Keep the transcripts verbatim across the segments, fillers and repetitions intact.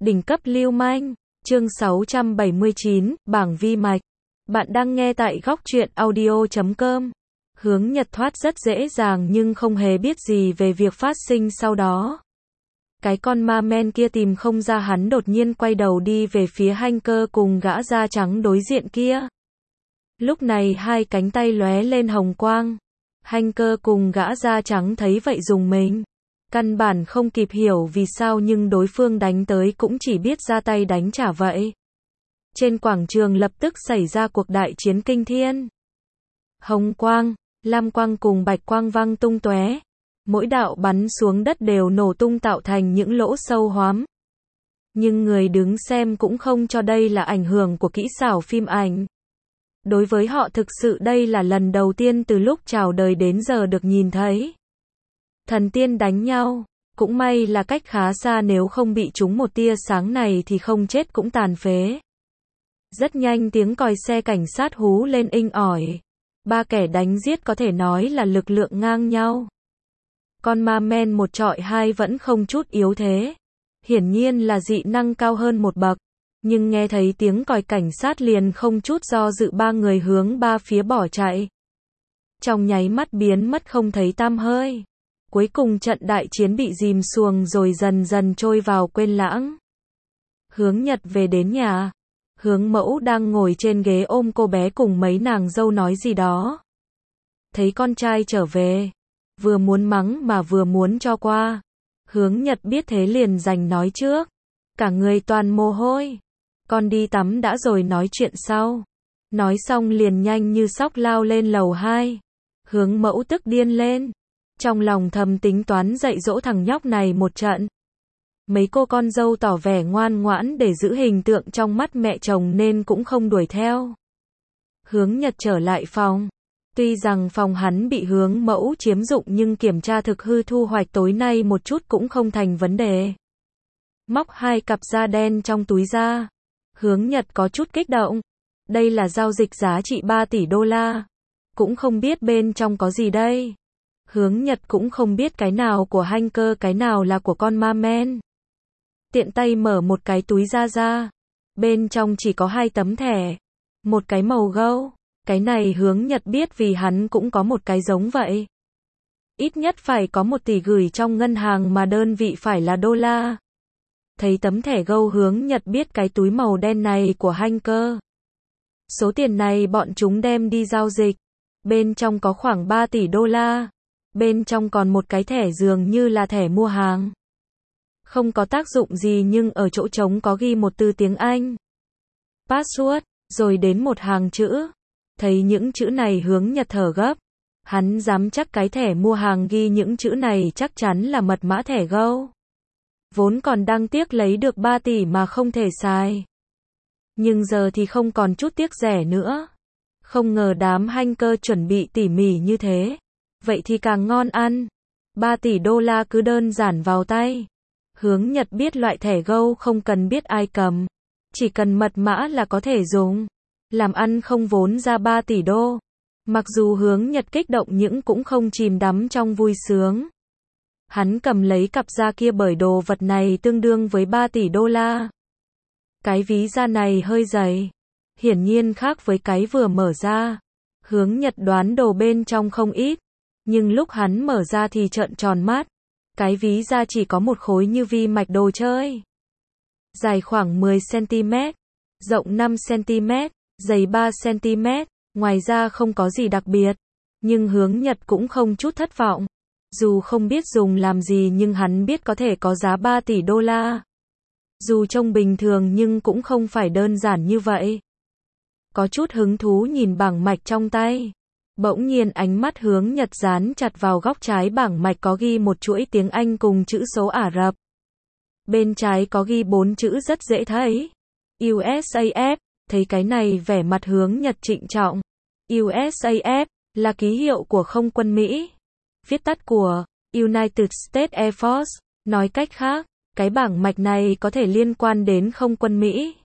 Đỉnh cấp lưu manh, chương sáu trăm bảy mươi chín, bảng vi mạch. Bạn đang nghe tại góc truyện audio chấm com. Hướng Nhật thoát rất dễ dàng nhưng không hề biết gì về việc phát sinh sau đó. Cái con ma men kia tìm không ra hắn đột nhiên quay đầu đi về phía Hancur cùng gã da trắng đối diện kia. Lúc này hai cánh tay lóe lên hồng quang. Hancur cùng gã da trắng thấy vậy rùng mình. Căn bản không kịp hiểu vì sao nhưng đối phương đánh tới cũng chỉ biết ra tay đánh trả vậy. Trên quảng trường lập tức xảy ra cuộc đại chiến kinh thiên. Hồng quang, lam quang cùng bạch quang văng tung tóe. Mỗi đạo bắn xuống đất đều nổ tung tạo thành những lỗ sâu hoắm. Nhưng người đứng xem cũng không cho đây là ảnh hưởng của kỹ xảo phim ảnh. Đối với họ thực sự đây là lần đầu tiên từ lúc chào đời đến giờ được nhìn thấy. Thần tiên đánh nhau, cũng may là cách khá xa nếu không bị trúng một tia sáng này thì không chết cũng tàn phế. Rất nhanh tiếng còi xe cảnh sát hú lên inh ỏi. Ba kẻ đánh giết có thể nói là lực lượng ngang nhau. Con ma men một trọi hai vẫn không chút yếu thế. Hiển nhiên là dị năng cao hơn một bậc. Nhưng nghe thấy tiếng còi cảnh sát liền không chút do dự ba người hướng ba phía bỏ chạy. Trong nháy mắt biến mất không thấy tăm hơi. Cuối cùng trận đại chiến bị dìm xuồng rồi dần dần trôi vào quên lãng. Hướng Nhật về đến nhà. Hướng mẫu đang ngồi trên ghế ôm cô bé cùng mấy nàng dâu nói gì đó. Thấy con trai trở về. Vừa muốn mắng mà vừa muốn cho qua. Hướng Nhật biết thế liền giành nói trước. Cả người toàn mồ hôi. Con đi tắm đã rồi nói chuyện sau. Nói xong liền nhanh như sóc lao lên lầu hai. Hướng mẫu tức điên lên. Trong lòng thầm tính toán dạy dỗ thằng nhóc này một trận. Mấy cô con dâu tỏ vẻ ngoan ngoãn để giữ hình tượng trong mắt mẹ chồng nên cũng không đuổi theo. Hướng Nhật trở lại phòng. Tuy rằng phòng hắn bị hướng mẫu chiếm dụng nhưng kiểm tra thực hư thu hoạch tối nay một chút cũng không thành vấn đề. Móc hai cặp da đen trong túi ra. Hướng Nhật có chút kích động. Đây là giao dịch giá trị ba tỷ đô la. Cũng không biết bên trong có gì đây. Hướng Nhật cũng không biết cái nào của Hancur cái nào là của con ma men. Tiện tay mở một cái túi da ra. Bên trong chỉ có hai tấm thẻ. Một cái màu gâu. Cái này Hướng Nhật biết vì hắn cũng có một cái giống vậy. Ít nhất phải có một tỷ gửi trong ngân hàng mà đơn vị phải là đô la. Thấy tấm thẻ gâu Hướng Nhật biết cái túi màu đen này của Hancur. Số tiền này bọn chúng đem đi giao dịch. Bên trong có khoảng ba tỷ đô la. Bên trong còn một cái thẻ dường như là thẻ mua hàng. Không có tác dụng gì nhưng ở chỗ trống có ghi một từ tiếng Anh. Password, rồi đến một hàng chữ. Thấy những chữ này Hướng Nhật thở gấp. Hắn dám chắc cái thẻ mua hàng ghi những chữ này chắc chắn là mật mã thẻ gâu. Vốn còn đang tiếc lấy được ba tỷ mà không thể xài. Nhưng giờ thì không còn chút tiếc rẻ nữa. Không ngờ đám Hancur chuẩn bị tỉ mỉ như thế. Vậy thì càng ngon ăn. ba tỷ đô la cứ đơn giản vào tay. Hướng Nhật biết loại thẻ gâu không cần biết ai cầm. Chỉ cần mật mã là có thể dùng. Làm ăn không vốn ra ba tỷ đô. Mặc dù Hướng Nhật kích động nhưng cũng không chìm đắm trong vui sướng. Hắn cầm lấy cặp da kia bởi đồ vật này tương đương với ba tỷ đô la. Cái ví da này hơi dày. Hiển nhiên khác với cái vừa mở ra. Hướng Nhật đoán đồ bên trong không ít. Nhưng lúc hắn mở ra thì trợn tròn mắt. Cái ví da chỉ có một khối như vi mạch đồ chơi. Dài khoảng mười xăng-ti-mét. Rộng năm xăng-ti-mét. Dày ba xăng-ti-mét. Ngoài ra không có gì đặc biệt. Nhưng Hướng Nhật cũng không chút thất vọng. Dù không biết dùng làm gì nhưng hắn biết có thể có giá ba tỷ đô la. Dù trông bình thường nhưng cũng không phải đơn giản như vậy. Có chút hứng thú nhìn bảng mạch trong tay. Bỗng nhiên ánh mắt Hướng Nhật dán chặt vào góc trái bảng mạch có ghi một chuỗi tiếng Anh cùng chữ số Ả Rập. Bên trái có ghi bốn chữ rất dễ thấy. u ét a ép, thấy cái này vẻ mặt Hướng Nhật trịnh trọng. u ét a ép là ký hiệu của không quân Mỹ. Viết tắt của United States Air Force. Nói cách khác, cái bảng mạch này có thể liên quan đến không quân Mỹ.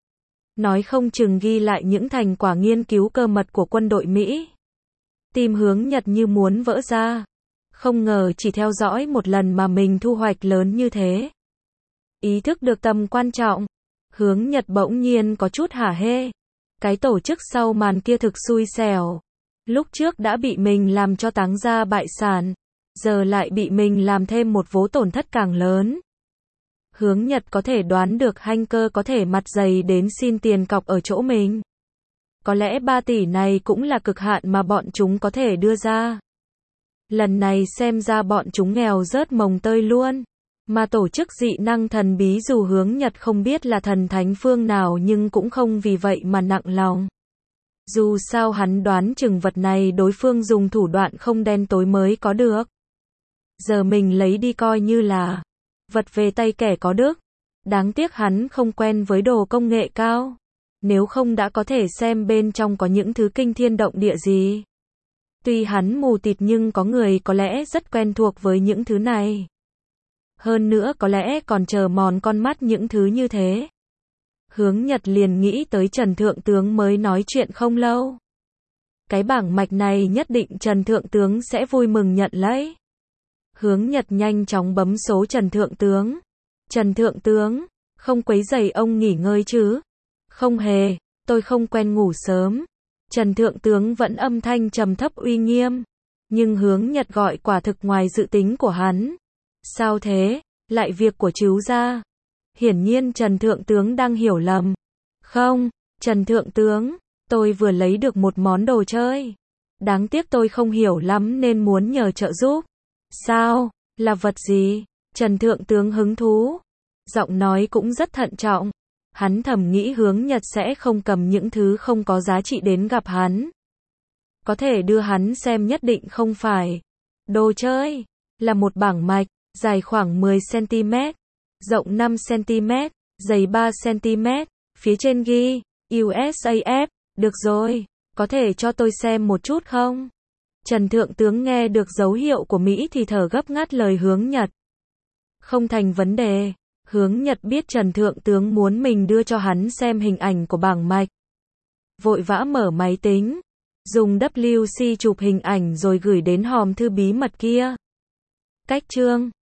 Nói không chừng ghi lại những thành quả nghiên cứu cơ mật của quân đội Mỹ. Tim Hướng Nhật như muốn vỡ ra. Không ngờ chỉ theo dõi một lần mà mình thu hoạch lớn như thế. Ý thức được tầm quan trọng. Hướng Nhật bỗng nhiên có chút hả hê. Cái tổ chức sau màn kia thực xui xẻo. Lúc trước đã bị mình làm cho táng ra bại sản. Giờ lại bị mình làm thêm một vố tổn thất càng lớn. Hướng Nhật có thể đoán được hacker có thể mặt dày đến xin tiền cọc ở chỗ mình. Có lẽ ba tỷ này cũng là cực hạn mà bọn chúng có thể đưa ra. Lần này xem ra bọn chúng nghèo rớt mồng tơi luôn. Mà tổ chức dị năng thần bí dù Hướng Nhật không biết là thần thánh phương nào nhưng cũng không vì vậy mà nặng lòng. Dù sao hắn đoán chừng vật này đối phương dùng thủ đoạn không đen tối mới có được. Giờ mình lấy đi coi như là vật về tay kẻ có đức. Đáng tiếc hắn không quen với đồ công nghệ cao. Nếu không đã có thể xem bên trong có những thứ kinh thiên động địa gì. Tuy hắn mù tịt nhưng có người có lẽ rất quen thuộc với những thứ này. Hơn nữa có lẽ còn chờ mòn con mắt những thứ như thế. Hướng Nhật liền nghĩ tới Trần Thượng Tướng mới nói chuyện không lâu. Cái bảng mạch này nhất định Trần Thượng Tướng sẽ vui mừng nhận lấy. Hướng Nhật nhanh chóng bấm số Trần Thượng Tướng. Trần Thượng Tướng, không quấy rầy ông nghỉ ngơi chứ? Không hề, tôi không quen ngủ sớm. Trần Thượng Tướng vẫn âm thanh trầm thấp uy nghiêm. Nhưng Hướng Nhật gọi quả thực ngoài dự tính của hắn. Sao thế? Lại việc của chú gia. Hiển nhiên Trần Thượng Tướng đang hiểu lầm. Không, Trần Thượng Tướng, tôi vừa lấy được một món đồ chơi. Đáng tiếc tôi không hiểu lắm nên muốn nhờ trợ giúp. Sao? Là vật gì? Trần Thượng Tướng hứng thú. Giọng nói cũng rất thận trọng. Hắn thầm nghĩ Hướng Nhật sẽ không cầm những thứ không có giá trị đến gặp hắn. Có thể đưa hắn xem nhất định không phải. Đồ chơi. Là một bảng mạch, dài khoảng mười xăng-ti-mét, rộng năm xăng-ti-mét, dày ba xăng-ti-mét, phía trên ghi, u ét a ép, được rồi, có thể cho tôi xem một chút không? Trần Thượng Tướng nghe được dấu hiệu của Mỹ thì thở gấp ngắt lời Hướng Nhật. Không thành vấn đề, Hướng Nhật biết Trần Thượng Tướng muốn mình đưa cho hắn xem hình ảnh của bảng mạch. Vội vã mở máy tính, dùng vê kép xê chụp hình ảnh rồi gửi đến hòm thư bí mật kia. Cách chương